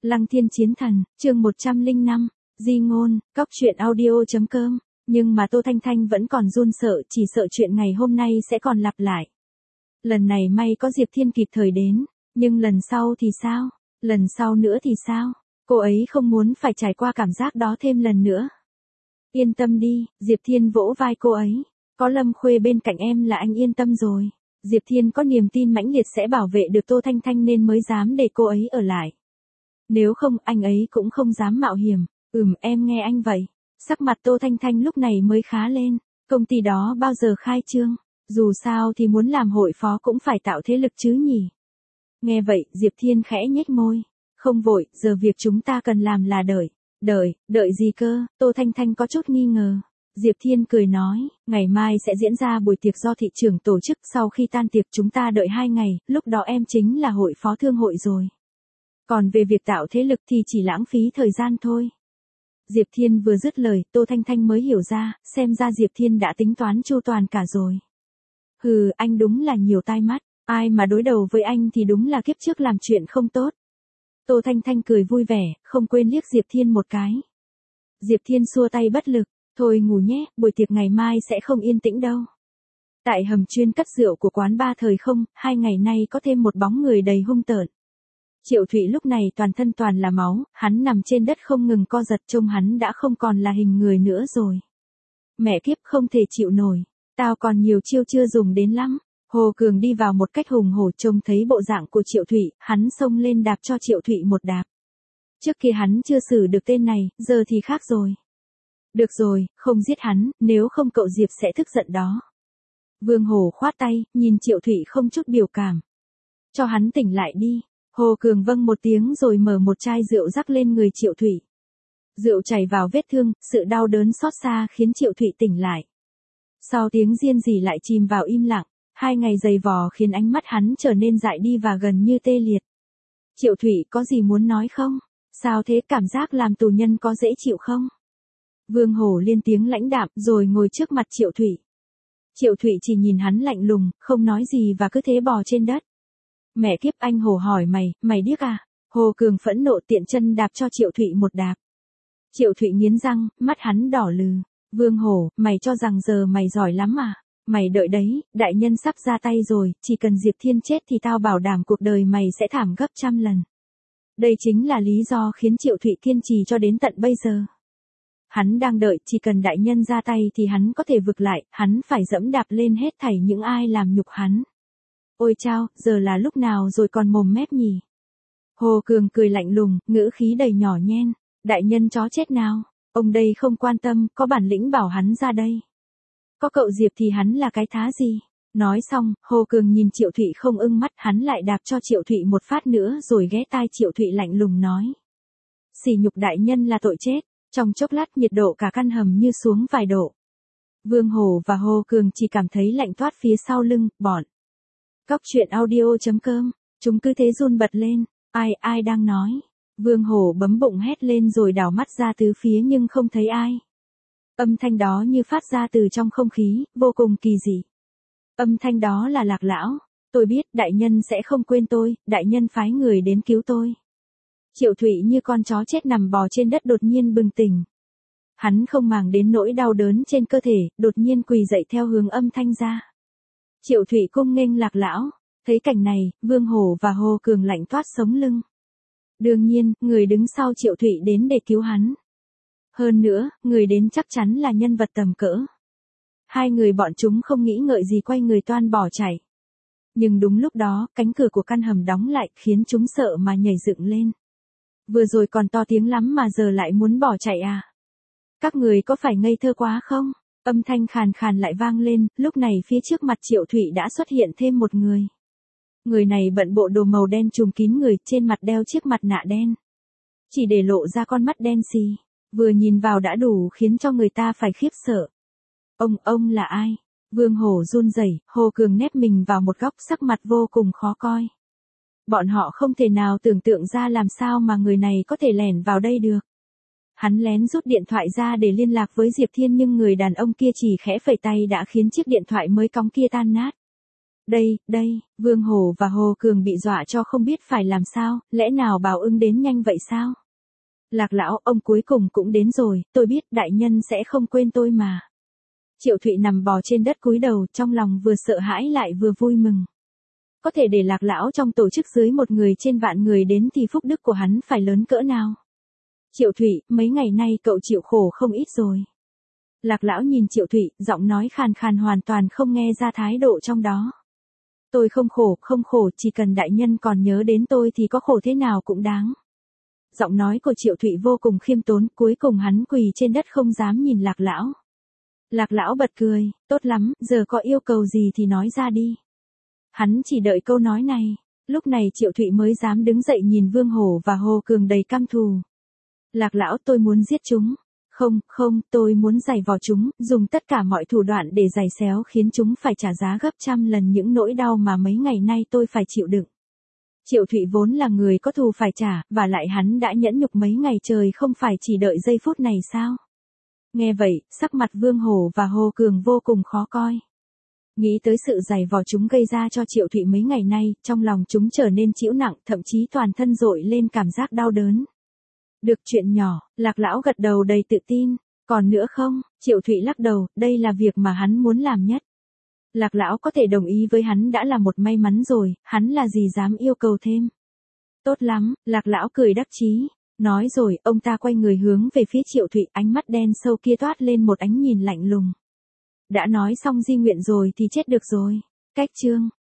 Lăng Thiên Chiến Thần, chương 105, Di Ngôn, Cóc Truyện Audio.com. Nhưng mà Tô Thanh Thanh vẫn còn run sợ, chỉ sợ chuyện ngày hôm nay sẽ còn lặp lại. Lần này may có Diệp Thiên kịp thời đến, nhưng lần sau thì sao? Lần sau nữa thì sao? Cô ấy không muốn phải trải qua cảm giác đó thêm lần nữa. Yên tâm đi, Diệp Thiên vỗ vai cô ấy. Có Lâm Khuê bên cạnh em là anh yên tâm rồi. Diệp Thiên có niềm tin mãnh liệt sẽ bảo vệ được Tô Thanh Thanh nên mới dám để cô ấy ở lại. Nếu không, anh ấy cũng không dám mạo hiểm. Em nghe anh vậy. Sắc mặt Tô Thanh Thanh lúc này mới khá lên. Công ty đó bao giờ khai trương? Dù sao thì muốn làm hội phó cũng phải tạo thế lực chứ nhỉ? Nghe vậy, Diệp Thiên khẽ nhếch môi. Không vội, giờ việc chúng ta cần làm là đợi. Đợi gì cơ? Tô Thanh Thanh có chút nghi ngờ. Diệp Thiên cười nói, ngày mai sẽ diễn ra buổi tiệc do thị trưởng tổ chức, sau khi tan tiệc chúng ta đợi 2 ngày, lúc đó em chính là hội phó thương hội rồi. Còn về việc tạo thế lực thì chỉ lãng phí thời gian thôi. Diệp Thiên vừa dứt lời, Tô Thanh Thanh mới hiểu ra, xem ra Diệp Thiên đã tính toán chu toàn cả rồi. Anh đúng là nhiều tai mắt, ai mà đối đầu với anh thì đúng là kiếp trước làm chuyện không tốt. Tô Thanh Thanh cười vui vẻ, không quên liếc Diệp Thiên một cái. Diệp Thiên xua tay bất lực, thôi ngủ nhé, buổi tiệc ngày mai sẽ không yên tĩnh đâu. Tại hầm chuyên cất rượu của quán bar Thời Không, 2 ngày nay có thêm một bóng người đầy hung tợn. Triệu Thụy lúc này toàn thân toàn là máu, hắn nằm trên đất không ngừng co giật, trông hắn đã không còn là hình người nữa rồi. Mẹ kiếp, không thể chịu nổi, tao còn nhiều chiêu chưa dùng đến lắm. Hồ Cường đi vào một cách hùng hổ, trông thấy bộ dạng của Triệu Thụy, hắn xông lên đạp cho Triệu Thụy một đạp. Trước kia hắn chưa xử được tên này, giờ thì khác rồi. Được rồi, không giết hắn, nếu không cậu Diệp sẽ tức giận đó. Vương Hổ khoát tay, nhìn Triệu Thụy không chút biểu cảm. Cho hắn tỉnh lại đi. Hồ Cường vâng một tiếng rồi mở một chai rượu rắc lên người Triệu Thụy. Rượu chảy vào vết thương, sự đau đớn xót xa khiến Triệu Thụy tỉnh lại. Sau tiếng riêng rỉ lại chìm vào im lặng, 2 ngày dày vò khiến ánh mắt hắn trở nên dại đi và gần như tê liệt. Triệu Thụy có gì muốn nói không? Sao thế, cảm giác làm tù nhân có dễ chịu không? Vương Hổ liên tiếng lãnh đạm rồi ngồi trước mặt Triệu Thụy. Triệu Thụy chỉ nhìn hắn lạnh lùng, không nói gì và cứ thế bò trên đất. Mẹ kiếp, anh Hổ hỏi mày điếc à? Hồ Cường phẫn nộ tiện chân đạp cho Triệu Thụy một đạp. Triệu Thụy nghiến răng, mắt hắn đỏ lừ. Vương Hổ, mày cho rằng giờ mày giỏi lắm à? Mày đợi đấy, đại nhân sắp ra tay rồi, chỉ cần Diệp Thiên chết thì tao bảo đảm cuộc đời mày sẽ thảm gấp trăm lần. Đây chính là lý do khiến Triệu Thụy kiên trì cho đến tận bây giờ. Hắn đang đợi, chỉ cần đại nhân ra tay thì hắn có thể vực lại, hắn phải dẫm đạp lên hết thảy những ai làm nhục hắn. Ôi chao, giờ là lúc nào rồi còn mồm mép nhỉ? Hồ Cường cười lạnh lùng, ngữ khí đầy nhỏ nhen. Đại nhân chó chết nào? Ông đây không quan tâm, có bản lĩnh bảo hắn ra đây. Có cậu Diệp thì hắn là cái thá gì? Nói xong, Hồ Cường nhìn Triệu Thụy không ưng mắt, hắn lại đạp cho Triệu Thụy một phát nữa rồi ghé tai Triệu Thụy lạnh lùng nói. Sỉ nhục đại nhân là tội chết. Trong chốc lát nhiệt độ cả căn hầm như xuống vài độ. Vương Hổ và Hồ Cường chỉ cảm thấy lạnh toát phía sau lưng, bọn. Cóc Truyện Audio.com, chúng cứ thế run bật lên, ai đang nói. Vương Hổ bấm bụng hét lên rồi đảo mắt ra tứ phía nhưng không thấy ai. Âm thanh đó như phát ra từ trong không khí, vô cùng kỳ dị. Âm thanh đó là Lạc Lão. Tôi biết, đại nhân sẽ không quên tôi, đại nhân phái người đến cứu tôi. Triệu Thụy như con chó chết nằm bò trên đất đột nhiên bừng tỉnh. Hắn không màng đến nỗi đau đớn trên cơ thể, đột nhiên quỳ dậy theo hướng âm thanh ra. Triệu Thụy cung nghênh Lạc Lão. Thấy cảnh này, Vương Hổ và Hồ Cường lạnh toát sống lưng. Đương nhiên, người đứng sau Triệu Thụy đến để cứu hắn. Hơn nữa, người đến chắc chắn là nhân vật tầm cỡ. 2 người bọn chúng không nghĩ ngợi gì quay người toan bỏ chạy. Nhưng đúng lúc đó, cánh cửa của căn hầm đóng lại khiến chúng sợ mà nhảy dựng lên. Vừa rồi còn to tiếng lắm mà giờ lại muốn bỏ chạy à? Các người có phải ngây thơ quá không? Âm thanh khàn khàn lại vang lên, lúc này phía trước mặt Triệu Thụy đã xuất hiện thêm một người. Người này bận bộ đồ màu đen trùm kín người, trên mặt đeo chiếc mặt nạ đen. Chỉ để lộ ra con mắt đen xì, vừa nhìn vào đã đủ khiến cho người ta phải khiếp sợ. Ông là ai? Vương Hổ run rẩy, Hồ Cường nép mình vào một góc, sắc mặt vô cùng khó coi. Bọn họ không thể nào tưởng tượng ra làm sao mà người này có thể lẻn vào đây được. Hắn lén rút điện thoại ra để liên lạc với Diệp Thiên nhưng người đàn ông kia chỉ khẽ phẩy tay đã khiến chiếc điện thoại mới cong kia tan nát. Đây, Vương Hổ và Hồ Cường bị dọa cho không biết phải làm sao, lẽ nào Bảo Ưng đến nhanh vậy sao? Lạc lão, ông cuối cùng cũng đến rồi, tôi biết đại nhân sẽ không quên tôi mà. Triệu Thụy nằm bò trên đất cúi đầu, trong lòng vừa sợ hãi lại vừa vui mừng. Có thể để Lạc lão trong tổ chức dưới 1 người trên vạn người đến thì phúc đức của hắn phải lớn cỡ nào. Triệu Thụy, mấy ngày nay cậu chịu khổ không ít rồi. Lạc lão nhìn Triệu Thụy, giọng nói khàn khàn hoàn toàn không nghe ra thái độ trong đó. Tôi không khổ, chỉ cần đại nhân còn nhớ đến tôi thì có khổ thế nào cũng đáng. Giọng nói của Triệu Thụy vô cùng khiêm tốn, cuối cùng hắn quỳ trên đất không dám nhìn Lạc lão. Lạc lão bật cười, tốt lắm, giờ có yêu cầu gì thì nói ra đi. Hắn chỉ đợi câu nói này, lúc này Triệu Thụy mới dám đứng dậy nhìn Vương Hổ và Hồ Cường đầy căm thù. Lạc lão, tôi muốn giết chúng. Không, tôi muốn giày vò chúng, dùng tất cả mọi thủ đoạn để giày xéo khiến chúng phải trả giá gấp trăm lần những nỗi đau mà mấy ngày nay tôi phải chịu đựng. Triệu Thụy vốn là người có thù phải trả, và lại hắn đã nhẫn nhục mấy ngày trời không phải chỉ đợi giây phút này sao? Nghe vậy, sắc mặt Vương Hổ và Hồ Cường vô cùng khó coi. Nghĩ tới sự giày vò chúng gây ra cho Triệu Thụy mấy ngày nay, trong lòng chúng trở nên chịu nặng, thậm chí toàn thân dội lên cảm giác đau đớn. Được chuyện nhỏ, Lạc lão gật đầu đầy tự tin. Còn nữa không? Triệu Thụy lắc đầu, đây là việc mà hắn muốn làm nhất. Lạc lão có thể đồng ý với hắn đã là một may mắn rồi, hắn là gì dám yêu cầu thêm. Tốt lắm, Lạc lão cười đắc chí. Nói rồi, ông ta quay người hướng về phía Triệu Thụy, ánh mắt đen sâu kia toát lên một ánh nhìn lạnh lùng. Đã nói xong di nguyện rồi thì chết được rồi. Cách chương